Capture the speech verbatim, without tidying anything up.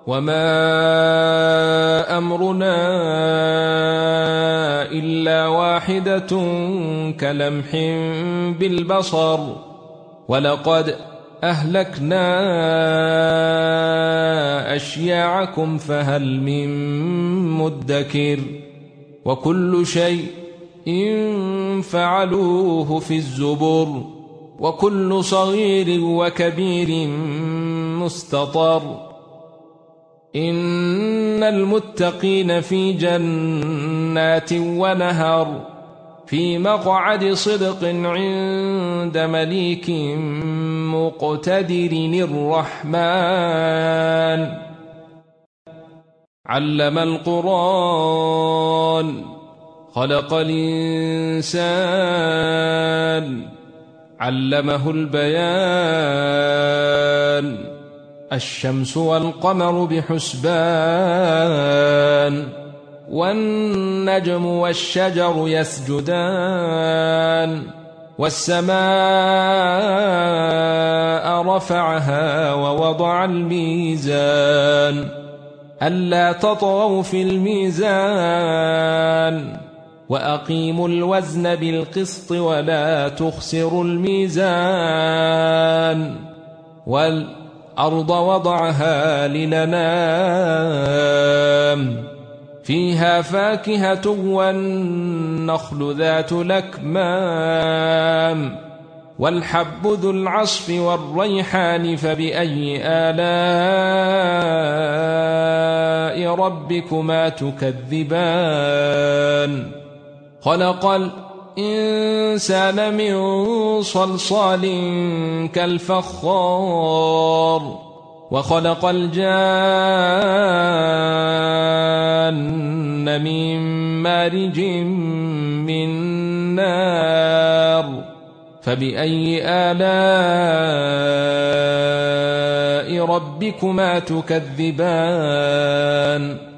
وما أمرنا إلا واحدة كلمح بالبصر ولقد أهلكنا أشياعكم فهل من مدكر وكل شيء إن فعلوه في الزبر وكل صغير وكبير مستطر إن المتقين في جنات ونهر في مقعد صدق عند مليك مقتدر الرحمن علم القرآن خلق الإنسان علمه البيان الشمس والقمر بحسبان والنجم والشجر يسجدان والسماء رفعها ووضع الميزان ألا تطغوا في الميزان وأقيموا الوزن بالقسط ولا تخسروا الميزان والأرض وضعها للأنام فيها فاكهة والنخل ذات الأكمام والحب ذو العصف والريحان فبأي آلاء ربكما تكذبان خلق الإنسان من صلصال كالفخار وخلق الجان من مارج من نار فبأي آلاء ربكما تكذبان